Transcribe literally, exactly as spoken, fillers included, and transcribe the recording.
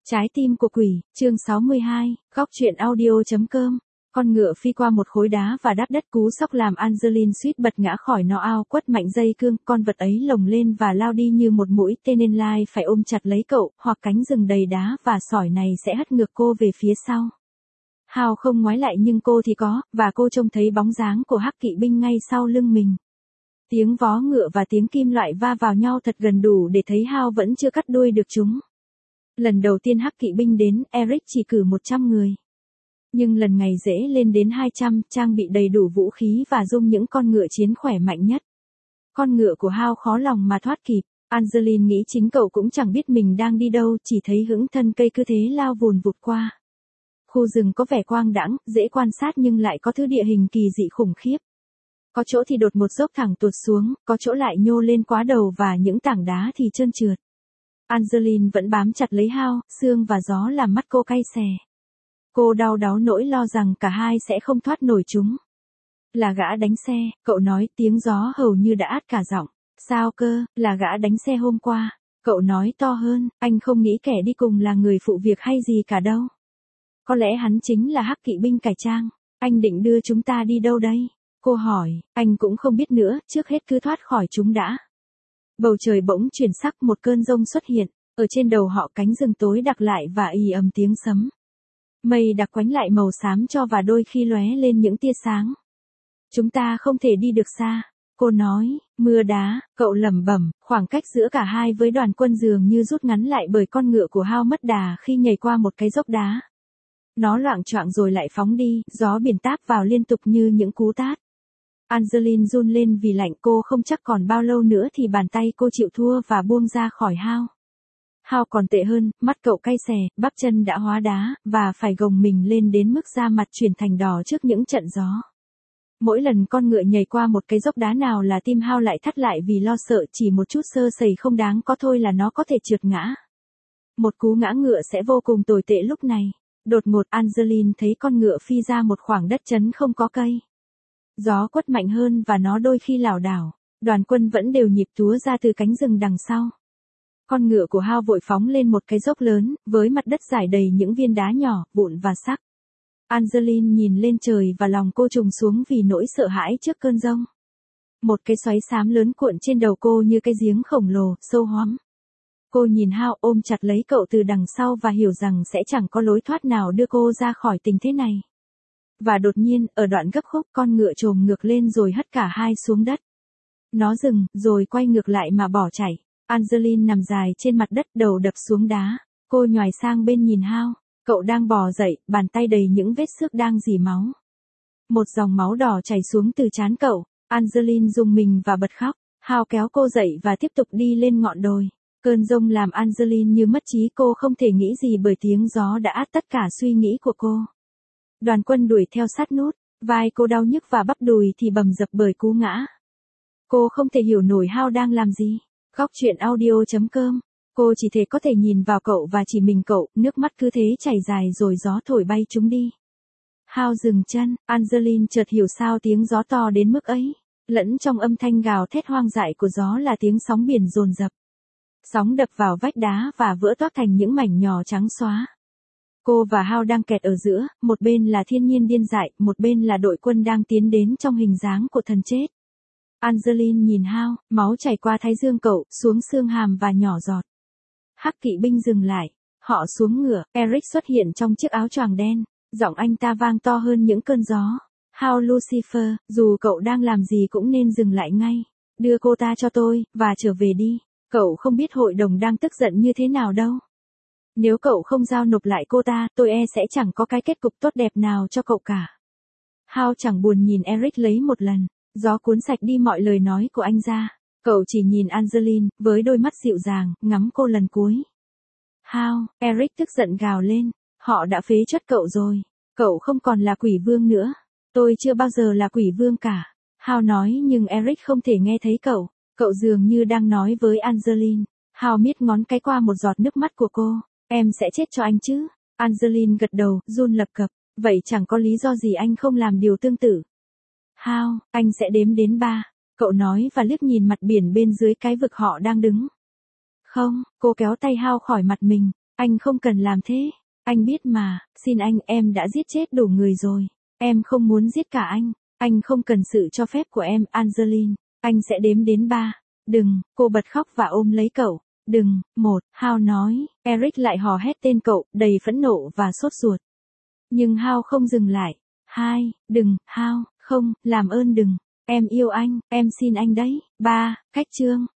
Trái tim của quỷ, chương sáu mươi hai, góc truyện audio.com. Con ngựa phi qua một khối đá và đáp đất, cú sóc làm Angeline suýt bật ngã khỏi nó ao, quất mạnh dây cương, con vật ấy lồng lên và lao đi như một mũi tên, nên Lai phải ôm chặt lấy cậu, hoặc cánh rừng đầy đá và sỏi này sẽ hất ngược cô về phía sau. Hao không ngoái lại nhưng cô thì có, và cô trông thấy bóng dáng của hắc kỵ binh ngay sau lưng mình. Tiếng vó ngựa và tiếng kim loại va vào nhau thật gần đủ để thấy Hao vẫn chưa cắt đuôi được chúng. Lần đầu tiên hắc kỵ binh đến, Eric chỉ cử một trăm người. Nhưng lần ngày dễ lên đến hai trăm, trang bị đầy đủ vũ khí và dung những con ngựa chiến khỏe mạnh nhất. Con ngựa của Hao khó lòng mà thoát kịp. Angeline nghĩ chính cậu cũng chẳng biết mình đang đi đâu, chỉ thấy hững thân cây cứ thế lao vùn vụt qua. Khu rừng có vẻ quang đãng, dễ quan sát nhưng lại có thứ địa hình kỳ dị khủng khiếp. Có chỗ thì đột một dốc thẳng tuột xuống, có chỗ lại nhô lên quá đầu và những tảng đá thì trơn trượt. Angeline vẫn bám chặt lấy Hao, sương và gió làm mắt cô cay xè. Cô đau đáu nỗi lo rằng cả hai sẽ không thoát nổi chúng. Là gã đánh xe, cậu nói, tiếng gió hầu như đã át cả giọng. Sao cơ, là gã đánh xe hôm qua. Cậu nói to hơn, anh không nghĩ kẻ đi cùng là người phụ việc hay gì cả đâu. Có lẽ hắn chính là hắc kỵ binh cải trang. Anh định đưa chúng ta đi đâu đây? Cô hỏi, anh cũng không biết nữa, trước hết cứ thoát khỏi chúng đã. Bầu trời bỗng chuyển sắc, một cơn giông xuất hiện, ở trên đầu họ cánh rừng tối đặc lại và ì ầm tiếng sấm. Mây đặc quánh lại màu xám cho và đôi khi lóe lên những tia sáng. Chúng ta không thể đi được xa, cô nói, mưa đá, cậu lẩm bẩm, khoảng cách giữa cả hai với đoàn quân dường như rút ngắn lại bởi con ngựa của Hao mất đà khi nhảy qua một cái dốc đá. Nó loạng choạng rồi lại phóng đi, gió biển táp vào liên tục như những cú tát. Angeline run lên vì lạnh, cô không chắc còn bao lâu nữa thì bàn tay cô chịu thua và buông ra khỏi Hao. Hao còn tệ hơn, mắt cậu cay xè, bắp chân đã hóa đá, và phải gồng mình lên đến mức da mặt chuyển thành đỏ trước những trận gió. Mỗi lần con ngựa nhảy qua một cái dốc đá nào là tim Hao lại thắt lại vì lo sợ chỉ một chút sơ sẩy không đáng có thôi là nó có thể trượt ngã. Một cú ngã ngựa sẽ vô cùng tồi tệ lúc này. Đột ngột Angeline thấy con ngựa phi ra một khoảng đất trấn không có cây. Gió quất mạnh hơn và nó đôi khi lảo đảo. Đoàn quân vẫn đều nhịp túa ra từ cánh rừng đằng sau. Con ngựa của Hao vội phóng lên một cái dốc lớn, với mặt đất rải đầy những viên đá nhỏ, vụn và sắc. Angeline nhìn lên trời và lòng cô trùng xuống vì nỗi sợ hãi trước cơn giông. Một cái xoáy xám lớn cuộn trên đầu cô như cái giếng khổng lồ, sâu hoắm. Cô nhìn Hao ôm chặt lấy cậu từ đằng sau và hiểu rằng sẽ chẳng có lối thoát nào đưa cô ra khỏi tình thế này. Và đột nhiên, ở đoạn gấp khúc, con ngựa trồm ngược lên rồi hất cả hai xuống đất. Nó dừng, rồi quay ngược lại mà bỏ chạy. Angeline nằm dài trên mặt đất, đầu đập xuống đá. Cô nhoài sang bên nhìn Hao. Cậu đang bò dậy, bàn tay đầy những vết xước đang rỉ máu. Một dòng máu đỏ chảy xuống từ trán cậu. Angeline rùng mình và bật khóc. Hao kéo cô dậy và tiếp tục đi lên ngọn đồi. Cơn giông làm Angeline như mất trí, cô không thể nghĩ gì bởi tiếng gió đã át tất cả suy nghĩ của cô. Đoàn quân đuổi theo sát nút, vai cô đau nhức và bắp đùi thì bầm dập bởi cú ngã. Cô không thể hiểu nổi Hao đang làm gì. Góc truyện audio.com. Cô chỉ thể có thể nhìn vào cậu và chỉ mình cậu, nước mắt cứ thế chảy dài rồi gió thổi bay chúng đi. Hao dừng chân, Angeline chợt hiểu sao tiếng gió to đến mức ấy. Lẫn trong âm thanh gào thét hoang dại của gió là tiếng sóng biển dồn dập. Sóng đập vào vách đá và vỡ toác thành những mảnh nhỏ trắng xóa. Cô và Hao đang kẹt ở giữa, một bên là thiên nhiên điên dại, một bên là đội quân đang tiến đến trong hình dáng của thần chết. Angeline nhìn Hao, máu chảy qua thái dương cậu, xuống xương hàm và nhỏ giọt. Hắc kỵ binh dừng lại, họ xuống ngựa, Eric xuất hiện trong chiếc áo choàng đen, giọng anh ta vang to hơn những cơn gió. Hao Lucifer, dù cậu đang làm gì cũng nên dừng lại ngay. Đưa cô ta cho tôi, và trở về đi. Cậu không biết hội đồng đang tức giận như thế nào đâu. Nếu cậu không giao nộp lại cô ta, tôi e sẽ chẳng có cái kết cục tốt đẹp nào cho cậu cả. Hao chẳng buồn nhìn Eric lấy một lần. Gió cuốn sạch đi mọi lời nói của anh ra. Cậu chỉ nhìn Angeline, với đôi mắt dịu dàng, ngắm cô lần cuối. Hao, Eric tức giận gào lên. Họ đã phế truất cậu rồi. Cậu không còn là quỷ vương nữa. Tôi chưa bao giờ là quỷ vương cả. Hao nói nhưng Eric không thể nghe thấy cậu. Cậu dường như đang nói với Angeline. Hao miết ngón cái qua một giọt nước mắt của cô. Em sẽ chết cho anh chứ? Angeline gật đầu, run lập cập. Vậy chẳng có lý do gì anh không làm điều tương tự. Hao, anh sẽ đếm đến ba. Cậu nói và liếc nhìn mặt biển bên dưới cái vực họ đang đứng. Không, cô kéo tay Hao khỏi mặt mình. Anh không cần làm thế. Anh biết mà, xin anh, em đã giết chết đủ người rồi. Em không muốn giết cả anh. Anh không cần sự cho phép của em, Angeline. Anh sẽ đếm đến ba. Đừng, cô bật khóc và ôm lấy cậu. Đừng, một, Hal nói, Eric lại hò hét tên cậu, đầy phẫn nộ và sốt ruột. Nhưng Hal không dừng lại. Hai, đừng, Hal, không, làm ơn đừng. Em yêu anh, em xin anh đấy. Ba, cách chương.